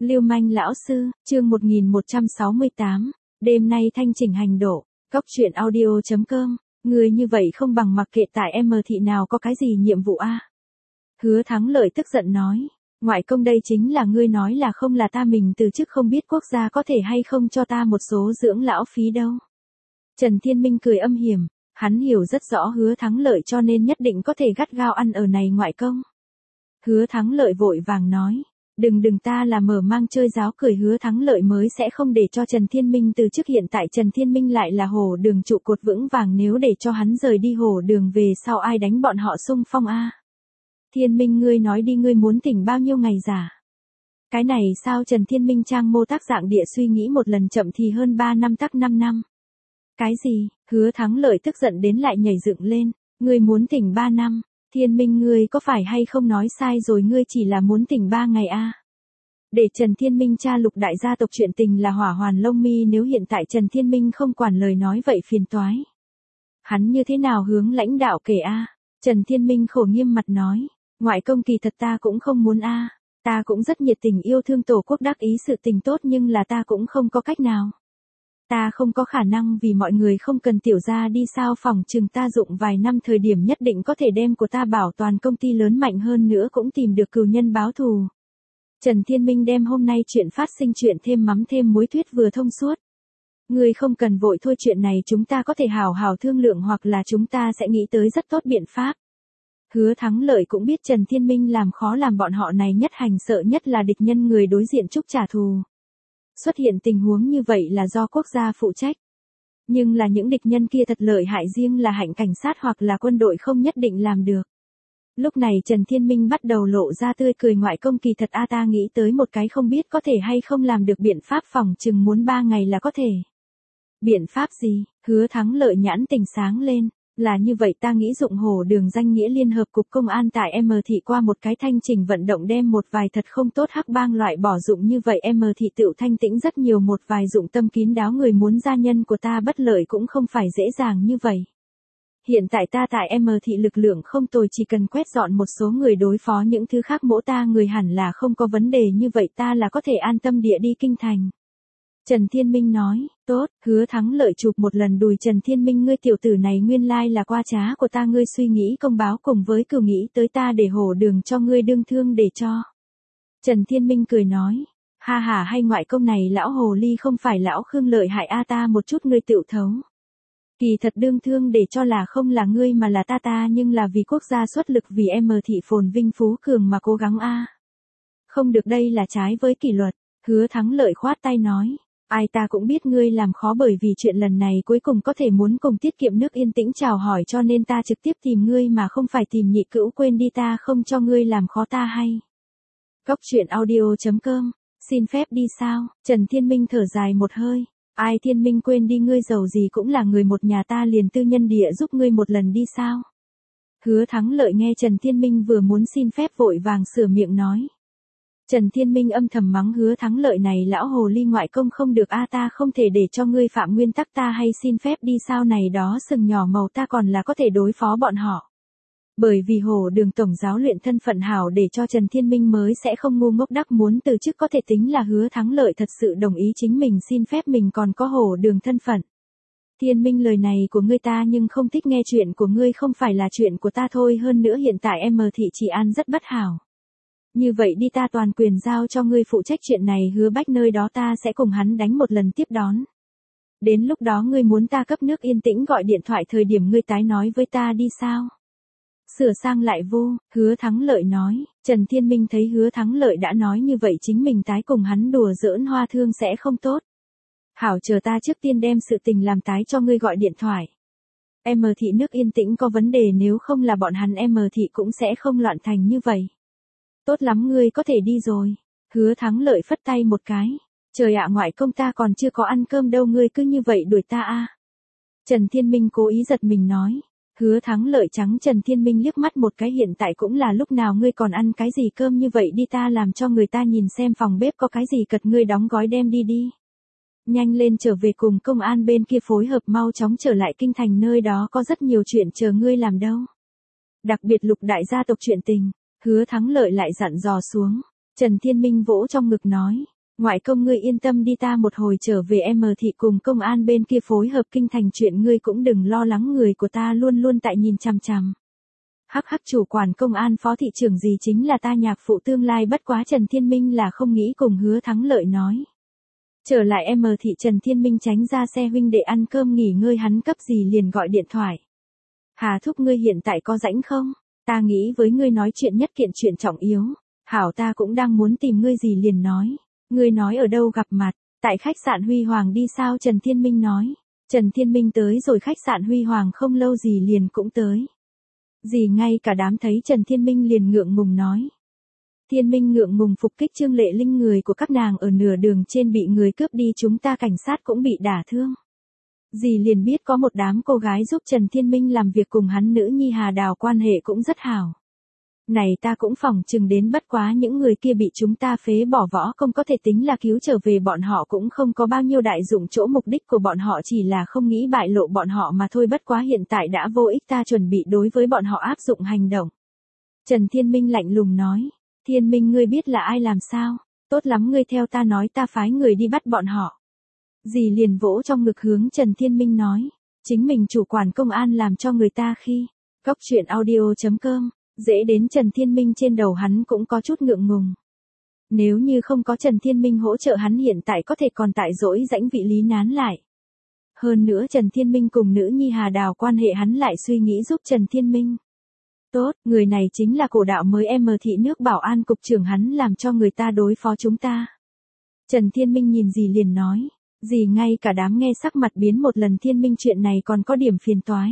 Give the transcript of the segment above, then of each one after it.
Lưu manh lão sư, chương 1168, đêm nay thanh chỉnh hành độ, Cóc truyện audio.com, người như vậy không bằng mặc kệ tại em thị nào có cái gì nhiệm vụ a. Hứa Thắng Lợi tức giận nói, ngoại công đây chính là ngươi nói là không là ta mình từ chức không biết quốc gia có thể hay không cho ta một số dưỡng lão phí đâu. Trần Thiên Minh cười âm hiểm, hắn hiểu rất rõ Hứa Thắng Lợi cho nên nhất định có thể gắt gao ăn ở này ngoại công. Hứa Thắng Lợi vội vàng nói, đừng ta là mở mang chơi giáo cười. Hứa Thắng Lợi mới sẽ không để cho Trần Thiên Minh từ chức. Hiện tại Trần Thiên Minh lại là Hồ Đường trụ cột vững vàng, nếu để cho hắn rời đi Hồ Đường về sau ai đánh bọn họ xung phong a. Thiên Minh ngươi nói đi, ngươi muốn tỉnh bao nhiêu ngày giả? Cái này sao? Trần Thiên Minh trang mô tác dạng địa suy nghĩ một lần, chậm thì hơn 3 năm tắc 5 năm. Cái gì? Hứa Thắng Lợi tức giận đến lại nhảy dựng lên, ngươi muốn tỉnh 3 năm? Thiên Minh ngươi có phải hay không nói sai rồi, ngươi chỉ là muốn tỉnh 3 ngày a. Để Trần Thiên Minh tra Lục đại gia tộc chuyện tình là hỏa hoàn lông mi, nếu hiện tại Trần Thiên Minh không quản lời nói vậy phiền toái. Hắn như thế nào hướng lãnh đạo kể a? Trần Thiên Minh khổ nghiêm mặt nói, ngoại công kỳ thật ta cũng không muốn a, ta cũng rất nhiệt tình yêu thương tổ quốc đắc ý sự tình tốt, nhưng là ta cũng không có cách nào. Ta không có khả năng vì mọi người không cần tiểu gia đi sao, phòng chừng ta dụng vài năm thời điểm nhất định có thể đem của ta bảo toàn công ty lớn, mạnh hơn nữa cũng tìm được cừu nhân báo thù. Trần Thiên Minh đem hôm nay chuyện phát sinh chuyện thêm mắm thêm muối thuyết vừa thông suốt. Ngươi không cần vội thôi, chuyện này chúng ta có thể hào hào thương lượng, hoặc là chúng ta sẽ nghĩ tới rất tốt biện pháp. Hứa Thắng Lợi cũng biết Trần Thiên Minh làm khó làm bọn họ này nhất hành, sợ nhất là địch nhân người đối diện trúc trả thù. Xuất hiện tình huống như vậy là do quốc gia phụ trách. Nhưng là những địch nhân kia thật lợi hại, riêng là hạnh cảnh sát hoặc là quân đội không nhất định làm được. Lúc này Trần Thiên Minh bắt đầu lộ ra tươi cười, ngoại công kỳ thật a, ta nghĩ tới một cái không biết có thể hay không làm được biện pháp, phòng chừng muốn 3 ngày là có thể. Biện pháp gì? Hứa Thắng Lợi nhãn tình sáng lên. Là như vậy, ta nghĩ dụng Hồ Đường danh nghĩa liên hợp cục công an tại M thị qua một cái thanh trình vận động, đem một vài thật không tốt hắc bang loại bỏ, dụng như vậy M thị tự thanh tĩnh rất nhiều, một vài dụng tâm kín đáo người muốn gia nhân của ta bất lợi cũng không phải dễ dàng như vậy. Hiện tại ta tại M thị lực lượng không tồi, chỉ cần quét dọn một số người đối phó những thứ khác mỗ ta người hẳn là không có vấn đề, như vậy ta là có thể an tâm địa đi kinh thành. Trần Thiên Minh nói, tốt. Hứa Thắng Lợi chụp một lần đùi Trần Thiên Minh, ngươi tiểu tử này nguyên lai là qua trá của ta, ngươi suy nghĩ công báo cùng với cừu nghĩ tới ta để Hồ Đường cho ngươi đương thương để cho. Trần Thiên Minh cười nói, ha ha, hay ngoại công này lão hồ ly không phải lão Khương lợi hại a, ta một chút ngươi tựu thấu. Kỳ thật đương thương để cho là không là ngươi mà là ta, nhưng là vì quốc gia xuất lực, vì M thị phồn vinh phú cường mà cố gắng a. Không được, đây là trái với kỷ luật. Hứa Thắng Lợi khoát tay nói, ai, ta cũng biết ngươi làm khó, bởi vì chuyện lần này cuối cùng có thể muốn cùng tiết kiệm nước yên tĩnh chào hỏi, cho nên ta trực tiếp tìm ngươi mà không phải tìm nhị cữu, quên đi, ta không cho ngươi làm khó ta hay. Cóc truyện audio.com, xin phép đi sao? Trần Thiên Minh thở dài một hơi, ai, Thiên Minh quên đi, ngươi giàu gì cũng là người một nhà, ta liền tư nhân địa giúp ngươi một lần đi sao? Hứa Thắng Lợi nghe Trần Thiên Minh vừa muốn xin phép vội vàng sửa miệng nói. Trần Thiên Minh âm thầm mắng Hứa Thắng Lợi này lão hồ ly, ngoại công không được a, ta không thể để cho ngươi phạm nguyên tắc, ta hay xin phép đi sao, này đó sừng nhỏ màu ta còn là có thể đối phó bọn họ. Bởi vì Hồ Đường tổng giáo luyện thân phận hảo, để cho Trần Thiên Minh mới sẽ không ngu ngốc đắc muốn từ chức, có thể tính là Hứa Thắng Lợi thật sự đồng ý chính mình xin phép, mình còn có Hồ Đường thân phận. Thiên Minh, lời này của ngươi ta nhưng không thích nghe, chuyện của ngươi không phải là chuyện của ta thôi, hơn nữa hiện tại M thị trị an rất bất hảo. Như vậy đi, ta toàn quyền giao cho ngươi phụ trách chuyện này, Hứa Bách nơi đó ta sẽ cùng hắn đánh một lần tiếp đón. Đến lúc đó ngươi muốn ta cấp nước yên tĩnh gọi điện thoại thời điểm ngươi tái nói với ta đi sao? Sửa sang lại vô, Hứa Thắng Lợi nói. Trần Thiên Minh thấy Hứa Thắng Lợi đã nói như vậy, chính mình tái cùng hắn đùa giỡn hoa thương sẽ không tốt. Hảo, chờ ta trước tiên đem sự tình làm tái cho ngươi gọi điện thoại. M thị nước yên tĩnh có vấn đề, nếu không là bọn hắn M thị cũng sẽ không loạn thành như vậy. Tốt lắm, ngươi có thể đi rồi. Hứa Thắng Lợi phất tay một cái. Trời ạ, ngoại công ta còn chưa có ăn cơm đâu, ngươi cứ như vậy đuổi ta a. Trần Thiên Minh cố ý giật mình nói. Hứa Thắng Lợi trắng Trần Thiên Minh liếc mắt một cái, hiện tại cũng là lúc nào, ngươi còn ăn cái gì cơm như vậy, đi ta làm cho người ta nhìn xem phòng bếp có cái gì cật, ngươi đóng gói đem đi đi. Nhanh lên trở về cùng công an bên kia phối hợp, mau chóng trở lại kinh thành, nơi đó có rất nhiều chuyện chờ ngươi làm đâu. Đặc biệt Lục đại gia tộc chuyện tình. Hứa Thắng Lợi lại dặn dò xuống. Trần Thiên Minh vỗ trong ngực nói, Ngoại công ngươi yên tâm đi, ta một hồi trở về thị cùng công an bên kia phối hợp kinh thành chuyện, ngươi cũng đừng lo lắng, người của ta luôn luôn tại nhìn chằm chằm. Hắc hắc, chủ quản công an phó thị trưởng gì chính là ta nhạc phụ tương lai, bất quá Trần Thiên Minh là không nghĩ cùng Hứa Thắng Lợi nói. Trở lại thị Trần Thiên Minh tránh ra xe, huynh đệ ăn cơm nghỉ ngơi, hắn cấp gì liền gọi điện thoại. Hà thúc, ngươi hiện tại có rảnh không? Ta nghĩ với ngươi nói chuyện nhất kiện chuyện trọng yếu. Hảo, ta cũng đang muốn tìm ngươi, gì liền nói. Ngươi nói ở đâu gặp mặt? Tại khách sạn Huy Hoàng đi sao? Trần Thiên Minh nói. Trần Thiên Minh tới rồi khách sạn Huy Hoàng không lâu, gì liền cũng tới. Dì ngay cả đám thấy Trần Thiên Minh liền ngượng ngùng nói. Thiên Minh ngượng ngùng phục kích Trương Lệ Linh, người của các nàng ở nửa đường trên bị người cướp đi, chúng ta cảnh sát cũng bị đả thương. Dì liền biết có một đám cô gái giúp Trần Thiên Minh làm việc, cùng hắn nữ nhi Hà Đào quan hệ cũng rất hảo. Này ta cũng phỏng chừng đến, bất quá những người kia bị chúng ta phế bỏ võ công, có thể tính là cứu trở về, bọn họ cũng không có bao nhiêu đại dụng chỗ, mục đích của bọn họ chỉ là không nghĩ bại lộ bọn họ mà thôi, bất quá hiện tại đã vô ích, ta chuẩn bị đối với bọn họ áp dụng hành động. Trần Thiên Minh lạnh lùng nói. Thiên Minh, ngươi biết là ai làm sao? Tốt lắm, ngươi theo ta nói, ta phái người đi bắt bọn họ. Dì liền vỗ trong ngực hướng Trần Thiên Minh nói. Chính mình chủ quản công an làm cho người ta khi. Cóc truyện audio.com. Dễ đến Trần Thiên Minh trên đầu hắn cũng có chút ngượng ngùng. Nếu như không có Trần Thiên Minh hỗ trợ, hắn hiện tại có thể còn tại dỗi rãnh vị lý nán lại. Hơn nữa Trần Thiên Minh cùng nữ nhi Hà Đào quan hệ, hắn lại suy nghĩ giúp Trần Thiên Minh. Tốt, người này chính là cổ đạo mới thị nước bảo an cục trưởng, hắn làm cho người ta đối phó chúng ta. Trần Thiên Minh nhìn dì liền nói. Dì ngay cả đám nghe sắc mặt biến một lần. Thiên Minh, chuyện này còn có điểm phiền toái.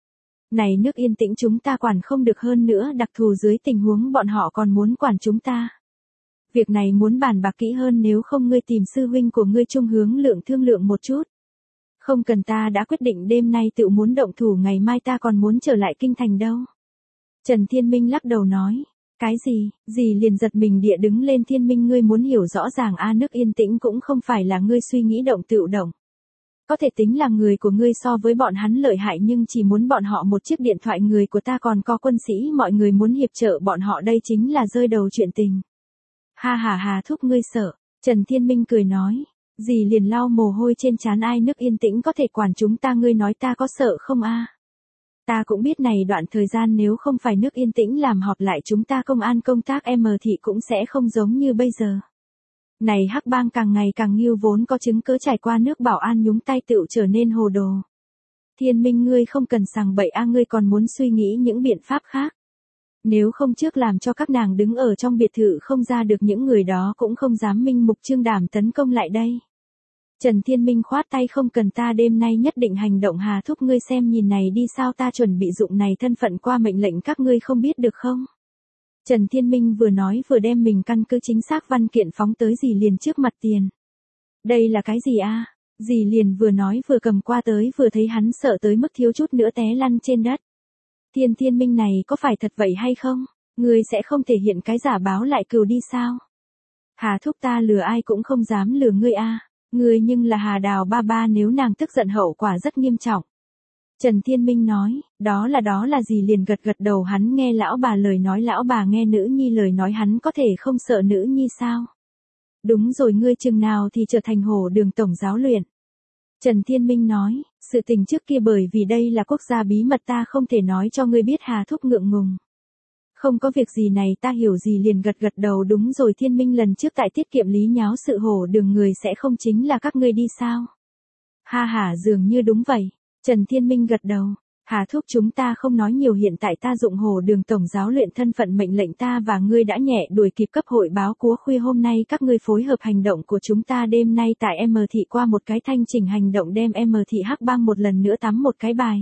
Này nước yên tĩnh chúng ta quản không được, hơn nữa đặc thù dưới tình huống bọn họ còn muốn quản chúng ta. Việc này muốn bàn bạc kỹ hơn, nếu không ngươi tìm sư huynh của ngươi Trung Hướng Lượng thương lượng một chút. Không cần, ta đã quyết định đêm nay tự muốn động thủ, ngày mai ta còn muốn trở lại kinh thành đâu. Trần Thiên Minh lắc đầu nói. Cái gì? Dì liền giật mình địa đứng lên. Thiên Minh, ngươi muốn hiểu rõ ràng nước yên tĩnh cũng không phải là ngươi suy nghĩ động tự động. Có thể tính là người của ngươi so với bọn hắn lợi hại, nhưng chỉ muốn bọn họ một chiếc điện thoại, người của ta còn có quân sĩ, mọi người muốn hiệp trợ bọn họ, đây chính là rơi đầu chuyện tình. Ha ha, Hà thúc ngươi sợ. Trần Thiên Minh cười nói. Dì liền lau mồ hôi trên trán, ai nước yên tĩnh có thể quản chúng ta, ngươi nói ta có sợ không a? Ta cũng biết này đoạn thời gian nếu không phải nước yên tĩnh làm họp lại, chúng ta công an công tác thị cũng sẽ không giống như bây giờ. Này hắc bang càng ngày càng nghiêu, vốn có chứng cứ trải qua nước bảo an nhúng tay tựu trở nên hồ đồ. Thiên Minh, ngươi không cần sằng bậy ngươi còn muốn suy nghĩ những biện pháp khác. Nếu không trước làm cho các nàng đứng ở trong biệt thự không ra được, những người đó cũng không dám minh mục trương đảm tấn công lại đây. Trần Thiên Minh khoát tay, không cần, ta đêm nay nhất định hành động. Hà thúc, ngươi xem nhìn này đi, sao ta chuẩn bị dụng này thân phận qua mệnh lệnh các ngươi không biết được không? Trần Thiên Minh vừa nói vừa đem mình căn cứ chính xác văn kiện phóng tới dì liền trước mặt tiền. Đây là cái gì a? Dì liền vừa nói vừa cầm qua tới, vừa thấy hắn sợ tới mức thiếu chút nữa té lăn trên đất. Thiên Minh, này có phải thật vậy hay không? Ngươi sẽ không thể hiện cái giả báo lại cừu đi sao? Hà thúc, ta lừa ai cũng không dám lừa ngươi a. Ngươi nhưng là Hà Đào ba ba, nếu nàng tức giận hậu quả rất nghiêm trọng. Trần Thiên Minh nói. Đó là gì liền gật gật đầu, hắn nghe lão bà lời nói, lão bà nghe nữ nhi lời nói, hắn có thể không sợ nữ nhi sao? Đúng rồi, ngươi chừng nào thì trở thành Hồ Đường tổng giáo luyện? Trần Thiên Minh nói. Sự tình trước kia bởi vì đây là quốc gia bí mật, ta không thể nói cho ngươi biết. Hà thúc ngượng ngùng. Không có việc gì này, ta hiểu. Gì liền gật gật đầu. Đúng rồi Thiên Minh, lần trước tại tiết kiệm lý nháo sự Hồ Đường người sẽ không chính là các ngươi đi sao? Ha ha, dường như đúng vậy. Trần Thiên Minh gật đầu. Hà thúc, chúng ta không nói nhiều, hiện tại ta dụng Hồ Đường tổng giáo luyện thân phận mệnh lệnh ta và ngươi đã nhẹ đuổi kịp cấp hội báo cúa khuya hôm nay, các ngươi phối hợp hành động của chúng ta đêm nay tại thị qua một cái thanh chỉnh hành động, đem thị hắc bang một lần nữa tắm một cái bài.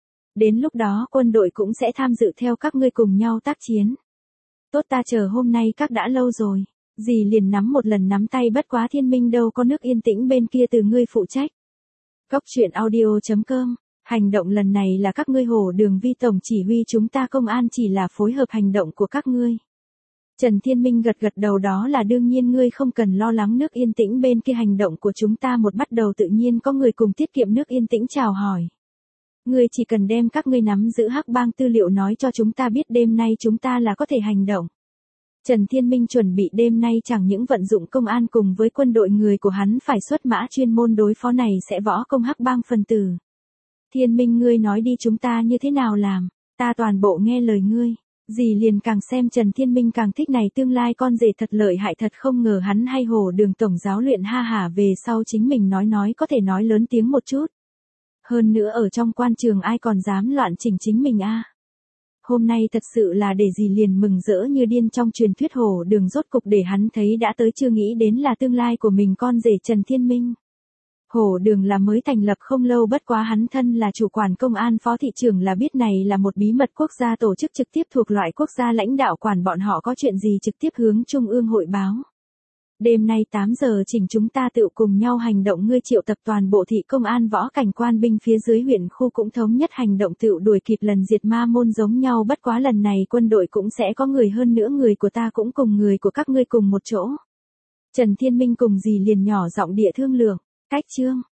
Đến lúc đó quân đội cũng sẽ tham dự theo các ngươi cùng nhau tác chiến. Tốt, ta chờ hôm nay các đã lâu rồi. Dì liền nắm một lần nắm tay, bất quá Thiên Minh đâu có nước yên tĩnh bên kia từ ngươi phụ trách. Cóc truyện audio.com. Hành động lần này là các ngươi Hồ Đường Vi tổng chỉ huy, chúng ta công an chỉ là phối hợp hành động của các ngươi. Trần Thiên Minh gật gật đầu, đó là đương nhiên, ngươi không cần lo lắng, nước yên tĩnh bên kia hành động của chúng ta một bắt đầu tự nhiên có người cùng tiết kiệm nước yên tĩnh chào hỏi. Ngươi chỉ cần đem các ngươi nắm giữ hắc bang tư liệu nói cho chúng ta biết, đêm nay chúng ta là có thể hành động. Trần Thiên Minh chuẩn bị đêm nay chẳng những vận dụng công an cùng với quân đội người của hắn phải xuất mã chuyên môn đối phó này sẽ võ công hắc bang phần tử. Thiên Minh ngươi nói đi chúng ta như thế nào làm, ta toàn bộ nghe lời ngươi. Dì liền càng xem Trần Thiên Minh càng thích này tương lai con rể thật lợi hại thật không ngờ hắn hay Hồ Đường tổng giáo luyện ha hả về sau chính mình nói có thể nói lớn tiếng một chút. Hơn nữa ở trong quan trường ai còn dám loạn chỉnh chính mình a. Hôm nay thật sự là để dì liền mừng rỡ như điên trong truyền thuyết Hồ Đường rốt cục để hắn thấy đã tới chưa nghĩ đến là tương lai của mình con rể Trần Thiên Minh. Hồ Đường là mới thành lập không lâu bất quá hắn thân là chủ quản công an phó thị trưởng là biết này là một bí mật quốc gia tổ chức trực tiếp thuộc loại quốc gia lãnh đạo quản bọn họ có chuyện gì trực tiếp hướng Trung ương hội báo. Đêm nay 8 giờ chỉnh chúng ta tự cùng nhau hành động ngươi triệu tập toàn bộ thị công an võ cảnh quan binh phía dưới huyện khu cũng thống nhất hành động tự đuổi kịp lần diệt ma môn giống nhau bất quá lần này quân đội cũng sẽ có người hơn nữa người của ta cũng cùng người của các ngươi cùng một chỗ. Trần Thiên Minh cùng dì liền nhỏ giọng địa thương lượng. Cách chương